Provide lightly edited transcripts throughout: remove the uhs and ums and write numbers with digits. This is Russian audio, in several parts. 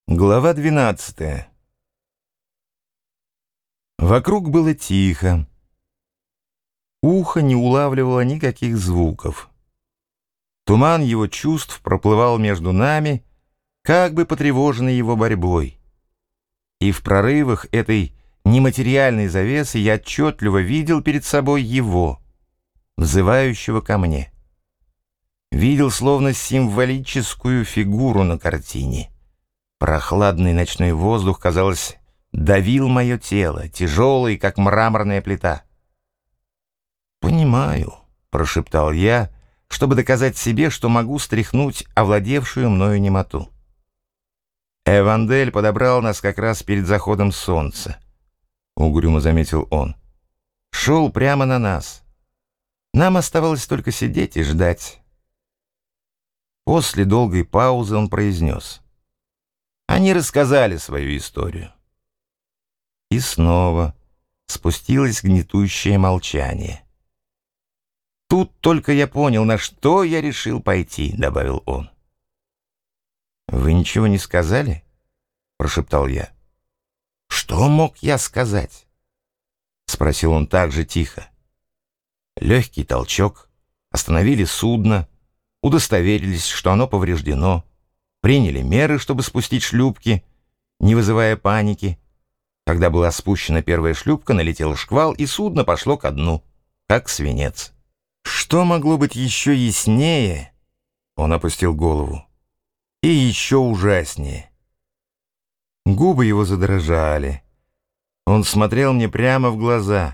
Глава 12. Вокруг было тихо. Ухо не улавливало никаких звуков. Туман его чувств проплывал между нами, как бы потревоженный его борьбой. И в прорывах этой нематериальной завесы я отчетливо видел перед собой его, взывающего ко мне. Видел словно символическую фигуру на картине. Прохладный ночной воздух, казалось, давил мое тело, тяжелый, как мраморная плита. «Понимаю», — прошептал я, чтобы доказать себе, что могу стряхнуть овладевшую мною немоту. «Эвандель подобрал нас как раз перед заходом солнца», — угрюмо заметил он. «Шел прямо на нас. Нам оставалось только сидеть и ждать». После долгой паузы он произнес: «Они рассказали свою историю». И снова спустилось гнетущее молчание. «Тут только я понял, на что я решил пойти», — добавил он. «Вы ничего не сказали?» — прошептал я. «Что мог я сказать?» — спросил он так же тихо. Легкий толчок, остановили судно, удостоверились, что оно повреждено, приняли меры, чтобы спустить шлюпки, не вызывая паники. Когда была спущена первая шлюпка, налетел шквал, и судно пошло ко дну, как свинец. Что могло быть еще яснее? Он опустил голову. И еще ужаснее. Губы его задрожали. Он смотрел мне прямо в глаза.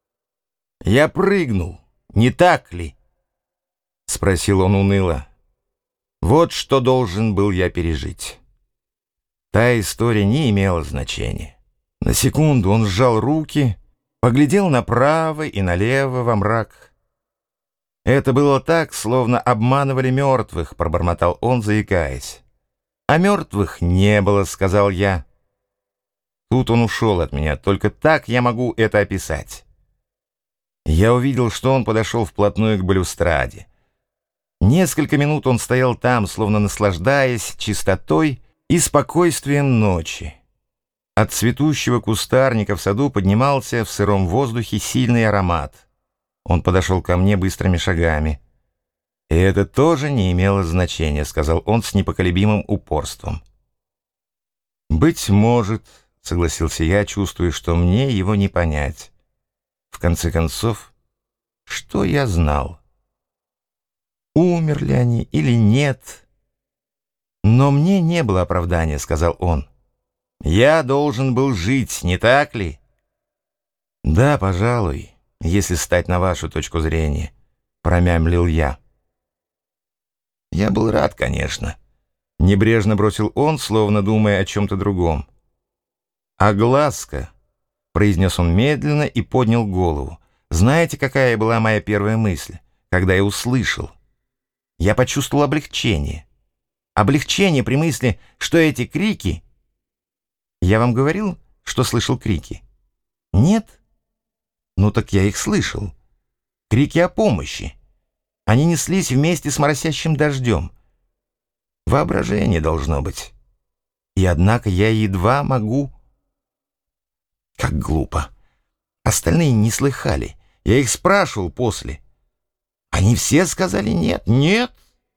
«Я прыгнул, не так ли?» — спросил он уныло. «Вот что должен был я пережить». Та история не имела значения. На секунду он сжал руки, поглядел направо и налево во мрак. «Это было так, словно обманывали мертвых», — пробормотал он, заикаясь. «А мертвых не было», — сказал я. Тут он ушел от меня, только так я могу это описать. Я увидел, что он подошел вплотную к балюстраде. Несколько минут он стоял там, словно наслаждаясь чистотой и спокойствием ночи. От цветущего кустарника в саду поднимался в сыром воздухе сильный аромат. Он подошел ко мне быстрыми шагами. «И это тоже не имело значения», — сказал он с непоколебимым упорством. «Быть может», — согласился я, чувствуя, что мне его не понять. В конце концов, что я знал? Умерли они или нет? «Но мне не было оправдания», — сказал он. «Я должен был жить, не так ли?» «Да, пожалуй, если стать на вашу точку зрения», — промямлил я. «Я был рад, конечно», — небрежно бросил он, словно думая о чем-то другом. «А Глазго», — произнес он медленно и поднял голову. «Знаете, какая была моя первая мысль, когда я услышал? Я почувствовал облегчение. Облегчение при мысли, что эти крики... Я вам говорил, что слышал крики? Нет? Ну так я их слышал. Крики о помощи. Они неслись вместе с моросящим дождем. Воображение должно быть. И однако я едва могу... Как глупо. Остальные не слыхали. Я их спрашивал после. Они все сказали нет, нет.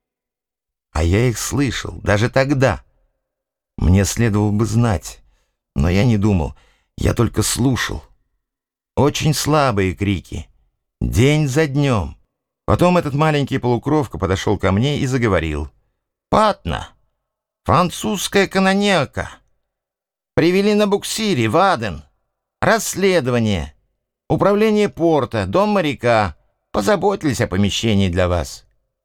А я их слышал, даже тогда. Мне следовало бы знать, но я не думал, я только слушал. Очень слабые крики, день за днем. Потом этот маленький полукровка подошел ко мне и заговорил. «Патна, французская канонерка. Привели на буксире в Аден. Расследование. Управление порта, дом моряка. Позаботились о помещении для вас».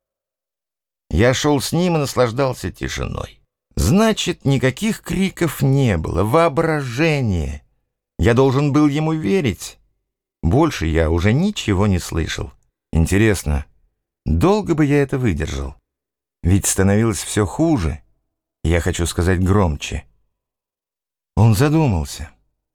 Я шел с ним и наслаждался тишиной. Значит, никаких криков не было, воображение. Я должен был ему верить. Больше я уже ничего не слышал. Интересно, долго бы я это выдержал? Ведь становилось все хуже. Я хочу сказать громче. Он задумался.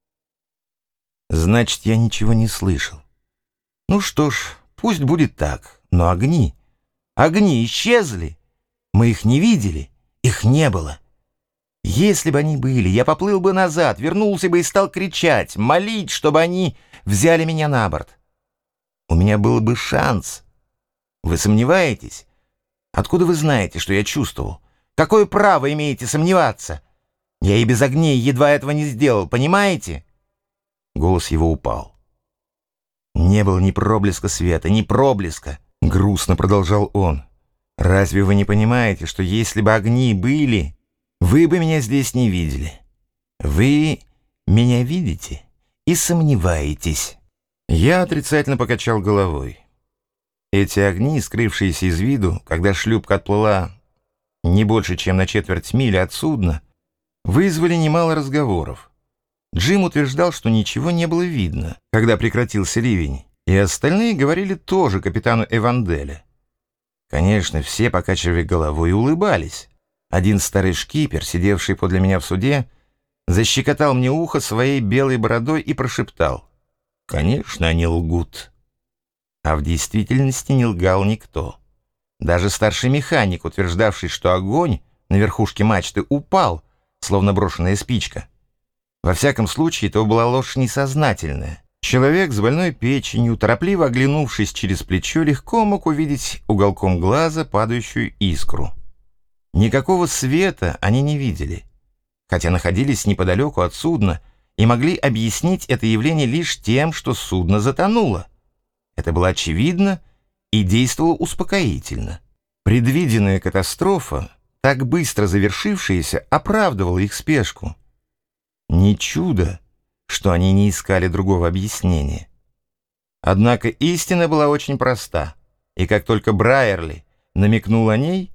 Значит, я ничего не слышал. Ну что ж, пусть будет так. Но огни... Огни исчезли. Мы их не видели, их не было. Если бы они были, я поплыл бы назад, вернулся бы и стал кричать, молить, чтобы они взяли меня на борт. У меня был бы шанс. Вы сомневаетесь? Откуда вы знаете, что я чувствовал? Какое право имеете сомневаться? Я и без огней едва этого не сделал, понимаете?» Голос его упал. «Не было ни проблеска света, ни проблеска», — грустно продолжал он. «Разве вы не понимаете, что если бы огни были, вы бы меня здесь не видели? Вы меня видите и сомневаетесь». Я отрицательно покачал головой. Эти огни, скрывшиеся из виду, когда шлюпка отплыла не больше, чем на четверть мили от судна, вызвали немало разговоров. Джим утверждал, что ничего не было видно, когда прекратился ливень, и остальные говорили тоже капитану Эванделе. Конечно, все покачивали головой и улыбались. Один старый шкипер, сидевший подле меня в суде, защекотал мне ухо своей белой бородой и прошептал: «Конечно, они лгут». А в действительности не лгал никто. Даже старший механик, утверждавший, что огонь на верхушке мачты упал, словно брошенная спичка. Во всяком случае, это была ложь несознательная. Человек с больной печенью, торопливо оглянувшись через плечо, легко мог увидеть уголком глаза падающую искру. Никакого света они не видели, хотя находились неподалеку от судна и могли объяснить это явление лишь тем, что судно затонуло. Это было очевидно и действовало успокоительно. Предвиденная катастрофа, так быстро завершившаяся, оправдывала их спешку. Не чудо, что они не искали другого объяснения. Однако истина была очень проста, и как только Брайерли намекнул о ней,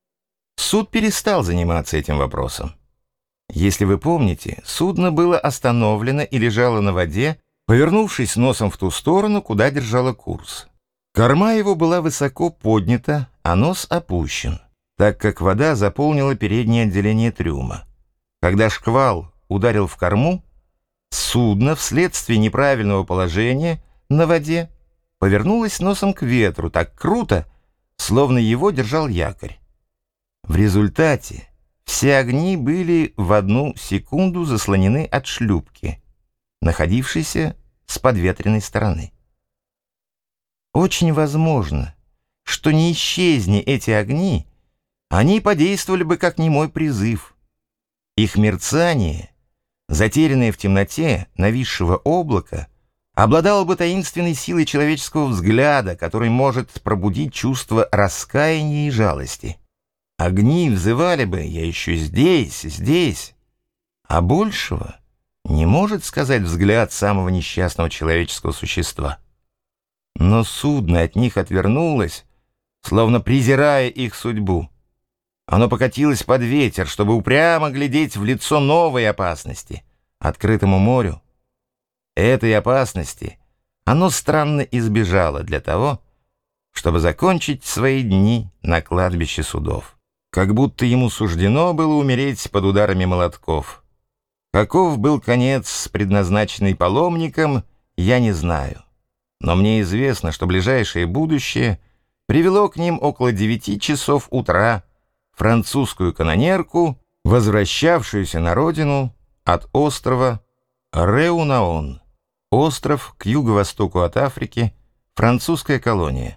суд перестал заниматься этим вопросом. Если вы помните, судно было остановлено и лежало на воде, повернувшись носом в ту сторону, куда держало курс. Корма его была высоко поднята, а нос опущен, так как вода заполнила переднее отделение трюма. Когда шквал ударил в корму, судно вследствие неправильного положения на воде повернулось носом к ветру так круто, словно его держал якорь. В результате все огни были в 1 секунду заслонены от шлюпки, находившейся с подветренной стороны. Очень возможно, что не исчезни эти огни, они подействовали бы как немой призыв. Их мерцание, затерянное в темноте нависшего облака, обладало бы таинственной силой человеческого взгляда, который может пробудить чувство раскаяния и жалости. Огни взывали бы: «Я еще здесь, здесь», а большего не может сказать взгляд самого несчастного человеческого существа. Но судно от них отвернулось, словно презирая их судьбу. Оно покатилось под ветер, чтобы упрямо глядеть в лицо новой опасности, открытому морю. Этой опасности оно странно избежало для того, чтобы закончить свои дни на кладбище судов. Как будто ему суждено было умереть под ударами молотков. Каков был конец, предназначенный паломникам, я не знаю. Но мне известно, что ближайшее будущее привело к ним около 9 часов утра французскую канонерку, возвращавшуюся на родину от острова Реунаон, остров к юго-востоку от Африки, французская колония.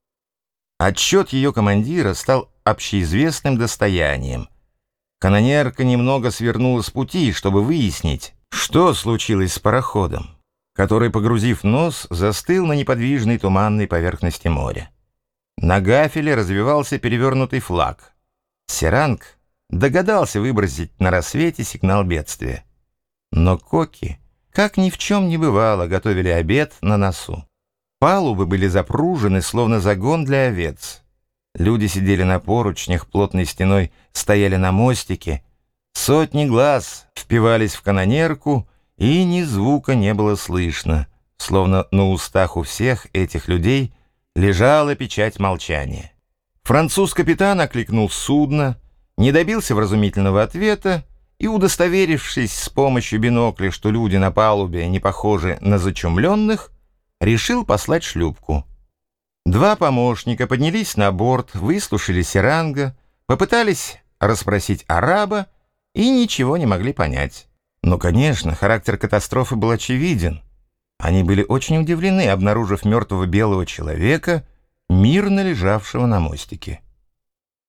Отчет ее командира стал общеизвестным достоянием. Канонерка немного свернула с пути, чтобы выяснить, что случилось с пароходом, который, погрузив нос, застыл на неподвижной туманной поверхности моря. На гафеле развивался перевернутый флаг. Серанг догадался выбросить на рассвете сигнал бедствия. Но коки, как ни в чем не бывало, готовили обед на носу. Палубы были запружены, словно загон для овец. Люди сидели на поручнях, плотной стеной стояли на мостике. Сотни глаз впивались в канонерку, и ни звука не было слышно, словно на устах у всех этих людей лежала печать молчания. Француз-капитан окликнул судно, не добился вразумительного ответа и, удостоверившись с помощью бинокля, что люди на палубе не похожи на зачумленных, решил послать шлюпку. 2 помощника поднялись на борт, выслушали Серанга, попытались расспросить араба и ничего не могли понять. Но, конечно, характер катастрофы был очевиден. Они были очень удивлены, обнаружив мертвого белого человека, мирно лежавшего на мостике.